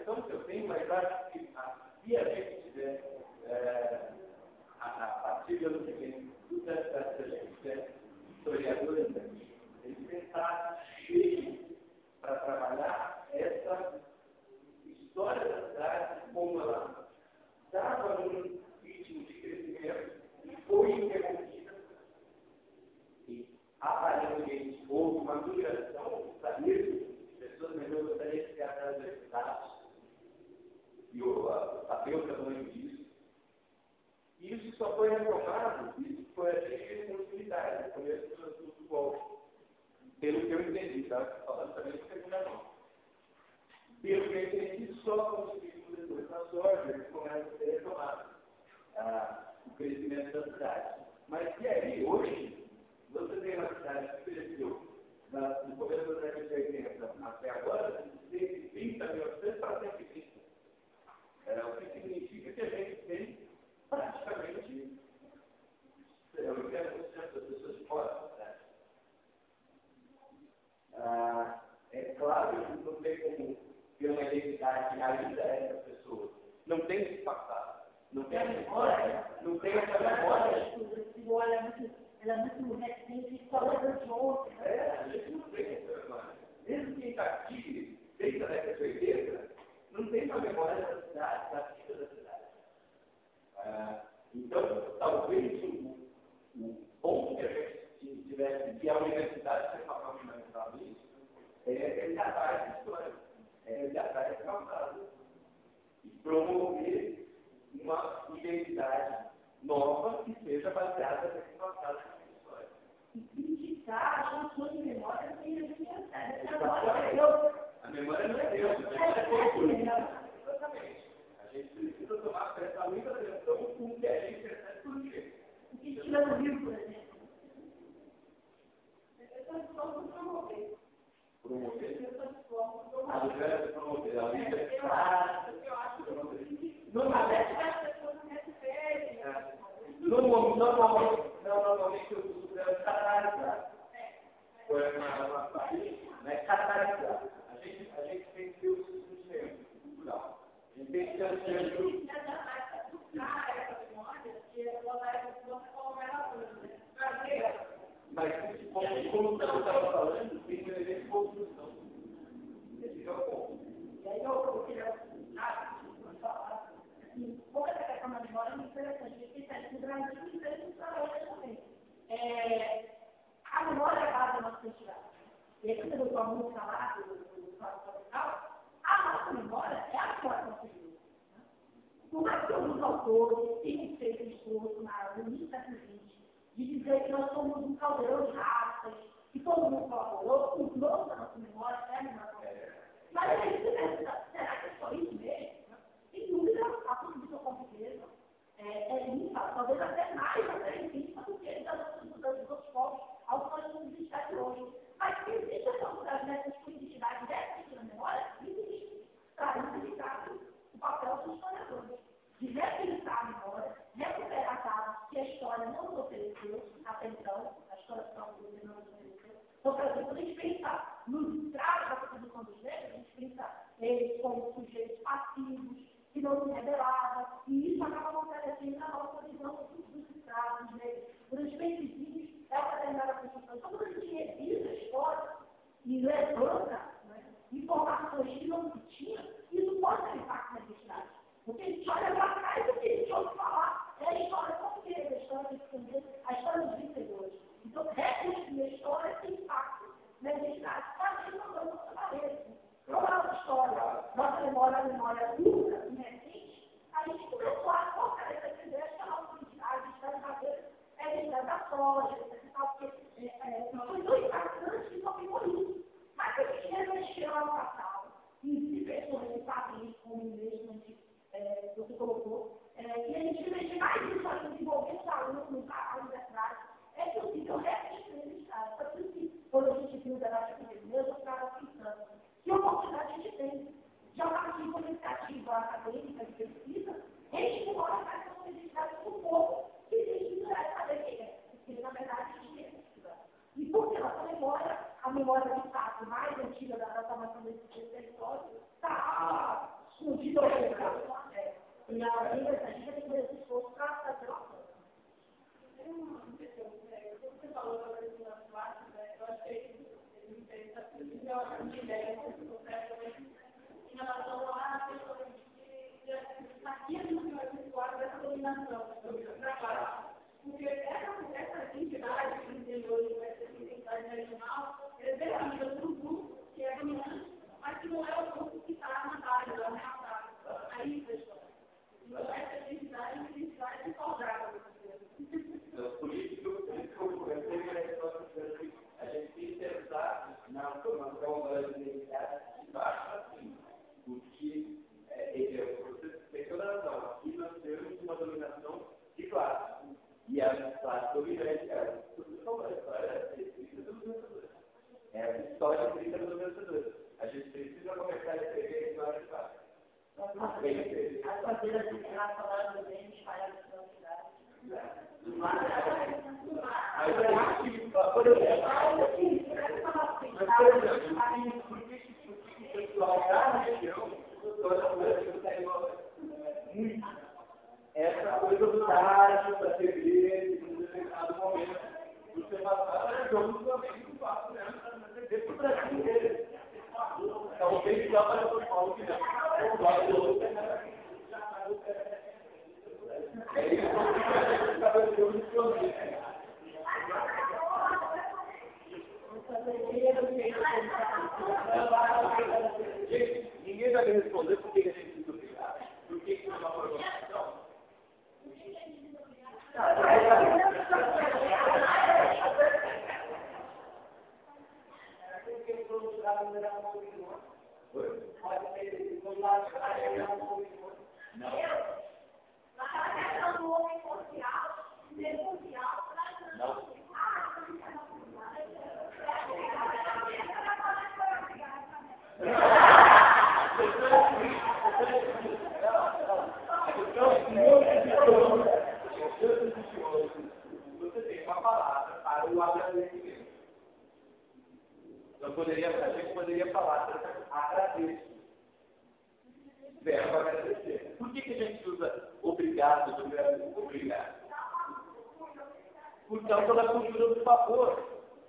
[SPEAKER 1] só foi retomado, isso foi a responsabilidade, no começo do futebol. Pelo que eu entendi, tá? Falando também de segunda mão. Pelo que eu entendi, só conseguimos depois na soja, eles começam a ser retomados. Ah, o crescimento da cidade. Mas e aí, hoje, você tem uma cidade que cresceu no começo da década de oitenta até agora, de trinta mil habitantes para cento e trinta. É, o que significa que a gente tem praticamente oitenta por cento das pessoas fora da cidade. Ah, é claro que não tem como ter uma identidade que ainda é essa pessoa. Não tem esse passado. Não tem essa memória. Não tem essa memória.
[SPEAKER 2] Ela é muito recente e só lembra de ontem.
[SPEAKER 1] É, a gente não tem essa memória. Mesmo quem está aqui, desde a década de oitenta, não tem uma memória da cidade, da vida da cidade. Ah, então, talvez o, o bom que a gente tivesse, que a universidade tem um papel fundamental nisso, é resgatar essa história, é resgatar esse passado e promover uma identidade nova que seja baseada nesse passado e nessa história.
[SPEAKER 2] E criticar as funções de memória sem a gente
[SPEAKER 1] A memória não é Deus, a memória é cultura. Exatamente. A gente precisa tomar prestar muita atenção com o que a gente recebe por quê.
[SPEAKER 2] O que tira do livro, por exemplo. Essa forma de promover.
[SPEAKER 1] Promover?
[SPEAKER 2] Essa forma de promover.
[SPEAKER 1] A liberdade de promover. A liberdade
[SPEAKER 2] Eu acho, eu acho que normalmente as pessoas não recebem.
[SPEAKER 1] Normalmente, normalmente o Supremo é catalisar. Foi uma país, né? Catalisar. A gente, a gente tem que ter o sistema cultural. A gente tem que ter o sistema. Mas, como, como você estava falando, tem que ter construção. Esse é o ponto.
[SPEAKER 2] E aí eu queria falar, assim, pouco essa questão da memória é muito interessante, porque isso é no Brasil e isso para hoje também. A memória é a base da nossa identidade. E aí, quando eu estou muito falado do Estado Federal, a nossa memória é a história da nossa vida. Por mais que alguns autores tenham feito esforço no início do século vinte de dizer que nós somos um caldeirão de raças, que todo mundo colaborou, o nome da nossa memória é a memória. Mas aí você pensa, será que é só isso mesmo? Sem dúvida, a política portuguesa é, é limpa, talvez até mais até limpa do que das outros povos aos quais nós nos identificamos hoje. Mas se existe essa mudança dessas identidades dessa na memória, existe. Está identificado o papel dos historiadores. De repensar a memória, recuperar dados que a história não nos ofereceu até então, a história não nos ofereceu. Então, por exemplo, quando a gente pensa nos escravos da produção dos negros, a gente pensa eles como sujeitos passivos, que não se rebelavam, e isso acaba acontecendo na nossa visão dos escravos negros. Quando a gente pensa em vídeos, é uma determinada construção. Então, quando a gente revisa a história e levanta, né, informações que não se tinham, isso pode ter impacto na identidade. Porque a gente olha para trás e o que a gente ouve falar é a história portuguesa, a história de estrangeiro, a história dos vencedores. Então, reconstruir a história tem impacto na identidade. Mas isso não é nossa parede. Como é uma história, nossa memória é uma memória dura e recente, a gente começou a fortalecer essa ideia que a nossa identidade, a identidade brasileira, é a identidade da soja, porque foi tão impactante que só ficou isso. Mas a gente revestiu ano passado, e se pensou nesse país, como mesmo é, você colocou, é, e a gente revestiu mais isso para desenvolver os alunos no trabalho universitário, é possível reconstruir a identidade. Por isso que, quando a gente viu o debate aqui mesmo, eu estava pensando, que oportunidade a gente tem de partir de uma iniciativa acadêmica de pesquisa, estimular a essa identidade do povo, que existe para saber quem é, porque na verdade a gente tem pesquisa. E porque a nossa memória, a memória de fato mais antiga da formação desse território, está escondida ou quebrada. E a gente tem que fazer esse esforço para fazer uma coisa. Você falou sobre esse lance lá, eu achei interessante, eu acho que a minha ideia em relação à questão de aqui a gente vai situar dessa dominação do trabalho. Porque essa, essa entidade que tem hoje, essa identidade regional, ela é definida por um grupo que é dominante, mas que não é o grupo que está avançado, não é avançado. Aí, pessoal. Então, essa identidade é uma identidade saudável.
[SPEAKER 1] devagar na região, muito. Essa coisa do tacho para T V, em um determinado momento, você passar, jogo do Flamengo muito fácil, né? T V para o Brasil inteiro. Talvez já para o São Paulo que não. É isso que eu estava dizendo no Flamengo. Ninguém vai me responder por que a gente precisa brigar. Por que que não é uma programação? Não. Você tem uma palavra para o agradecimento. Eu poderia, a gente poderia falar, agradeço. Verbo agradecer. Por que, que a gente usa obrigado do verbo obrigado? Por causa da cultura do favor.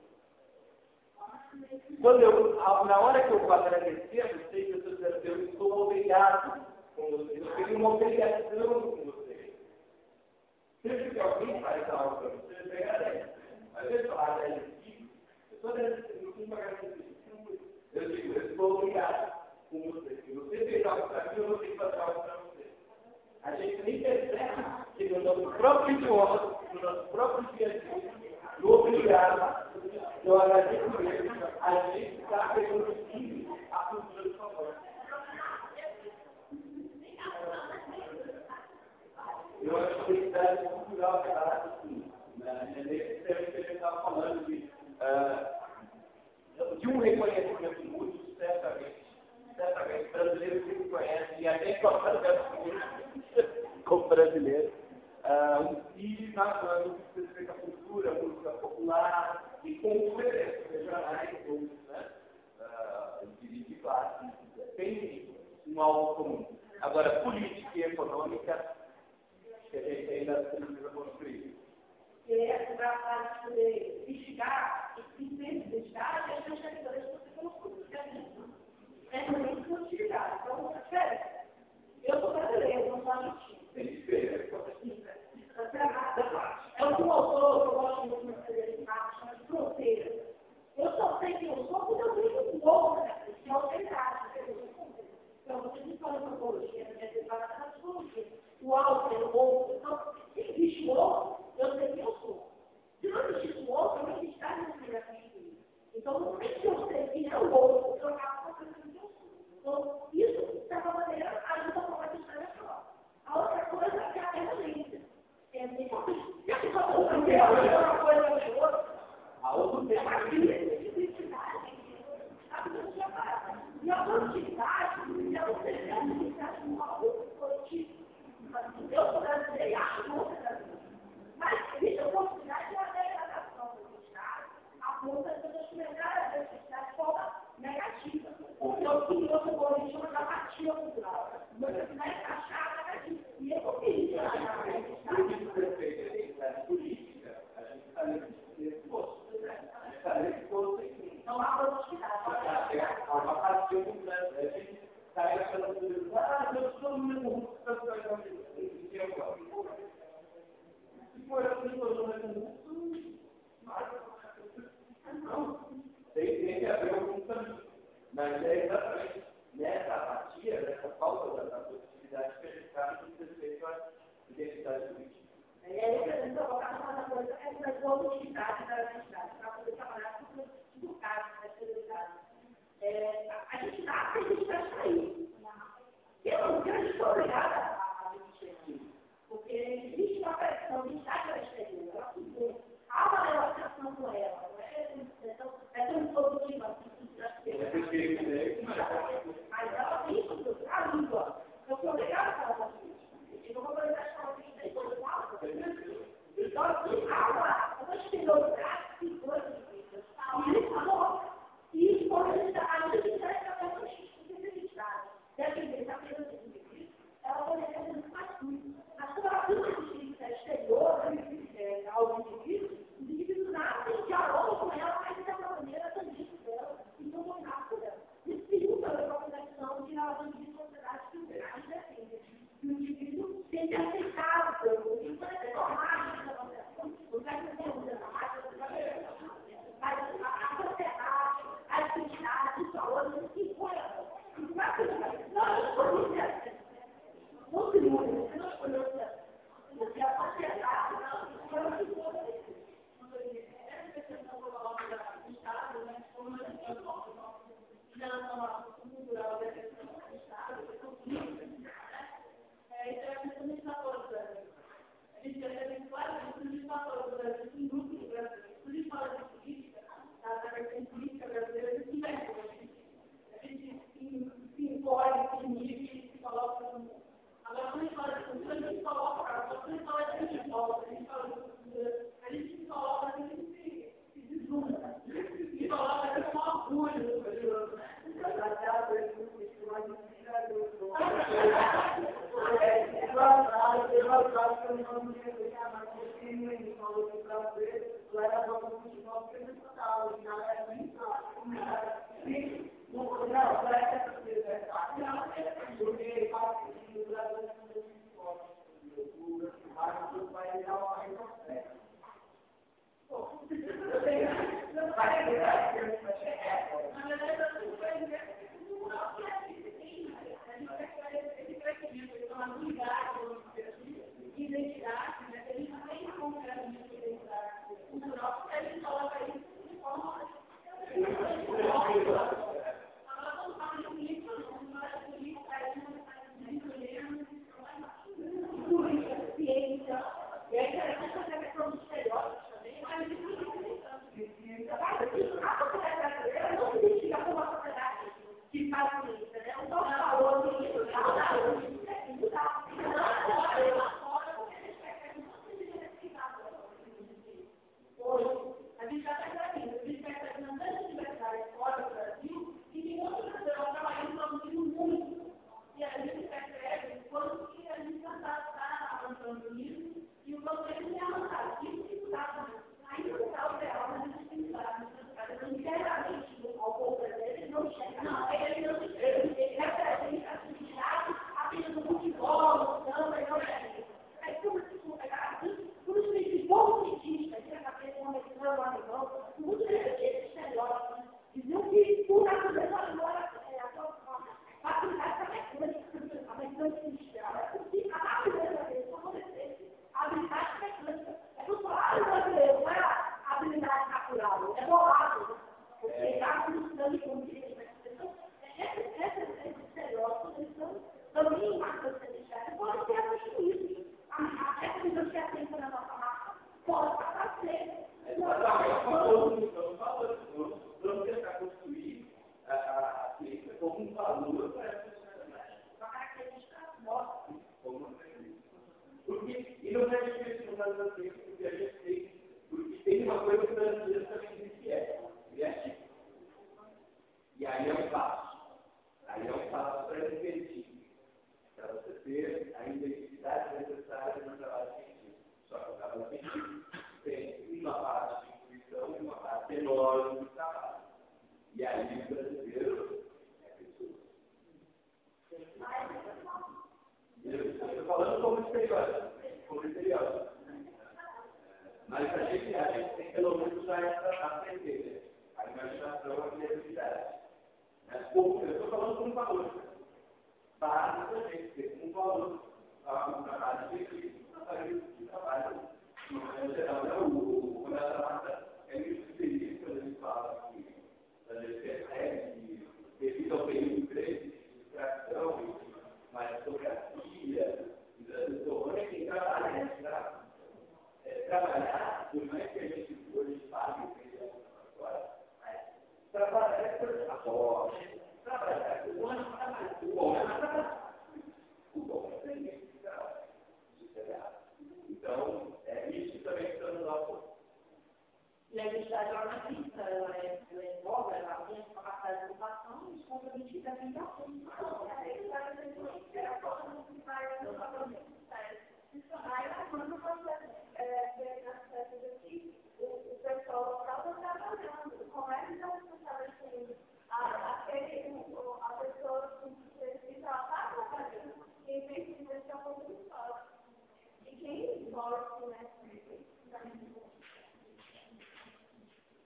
[SPEAKER 1] Quando eu, na hora que eu vou agradecer, eu sei que eu estou dizendo, eu estou obrigado com você. Eu tenho uma obrigação com você. Sempre que alguém faz algo para você, você agradece. Às vezes eu agradeci, eu estou agradecendo, eu tenho agradecer. Eu digo, eu estou obrigado com você. Se você fez algo para mim, eu vou ter que fazer algo para você. A gente nem percebe que no nosso próprio idioma, no nosso próprio dia a dia, no obrigado, eu agradeço mesmo, a gente está reconhecendo a cultura do favor. Eu acho que a identidade cultural está assim. Nesse tempo que a gente estava falando de, uh, de um reconhecimento mútuo, certamente. Certamente, brasileiros que se conhecem, e até como brasileiro, uh, um filho narrando que se respeita a cultura, a música popular, e com diferenças regionais, né? uh, de, de classe, tem um algo comum. Agora, política e econômica, que a gente ainda precisa construir.
[SPEAKER 2] Que é para poder investigar, e sempre investigar, e as pesquisadoras que você construiu. É realmente utilidade. Então, sério, eu sou brasileiro, não sou argentino.
[SPEAKER 1] Tem diferença.
[SPEAKER 2] É um autor que eu gosto muito de fazer chama de fronteira. Eu só sei que eu sou porque eu tenho um pouco, né? Que é autoridade. Então, vocês me falam de antropologia, né? O alto é o outro. Então, se existe o outro, eu sei quem eu sou. Se não existe o outro, eu não existe nada na minha vida. Então, não é que eu sei quem é o outro, eu acabo com quem eu sou. Então, isso, de certa maneira, ajuda a formar a história só. A outra coisa é a permanência. É uma coisa ou outra.
[SPEAKER 1] A outra
[SPEAKER 2] É uma crise de identidade. E a coletividade, é o processo de identidade com uma outra coletiva. Eu sou brasileiro e acho que não sou brasileiro. Mas existe a oportunidade de uma degradação da identidade, a ponta de transformar a identidade de forma negativa. Eu fui outro coletivo da apatia cultural. Você vai encaixar a negativa. E eu não queria encaixar a identidade
[SPEAKER 1] política. A gente está nesse posto. A gente está nesse posto aqui.
[SPEAKER 2] Não há produtividade.
[SPEAKER 1] Há uma apatia muito grande. A gente está aí aquela coisa, ah, eu sou muito ruim, eu sou muito ruim. Se for assim, eu sou muito ruim. Não, tem que haver algum caminho. Mas é exatamente nessa apatia, nessa falta da produtividade que a gente está no respeito à identidade política.
[SPEAKER 2] E aí, eu quero colocar uma coisa, é essa produtividade da identidade, para poder trabalhar com o educado, com a fidelidade. A gente está, a gente vai sair. Eu não estou obrigada a existir aqui, porque existe uma pressão de estar para exterior, ela ficou. Há uma relação com ela, não é? Então, é tão produtiva assim. Mas ela tem isso, a língua. Eu sou obrigada a falar assim. Eu não vou poder achar que tem coisa falsa. Então, assim, há uma exterioridade que coisa difícil. E isso não. E isso pode ajudar a gente a fazer fala de sociedade que ainda assim, o indivíduo tem que aceitar o seu, e quando você tomar o que vai ser usando a máquina, mas a sociedade, a atividade, o saúde, que foi não escolheu não se muda, você não escolheu porque a sociedade não foi o que foi.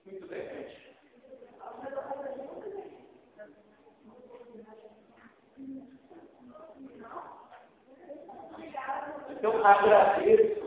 [SPEAKER 1] Muito bem, gente. Então, agradeço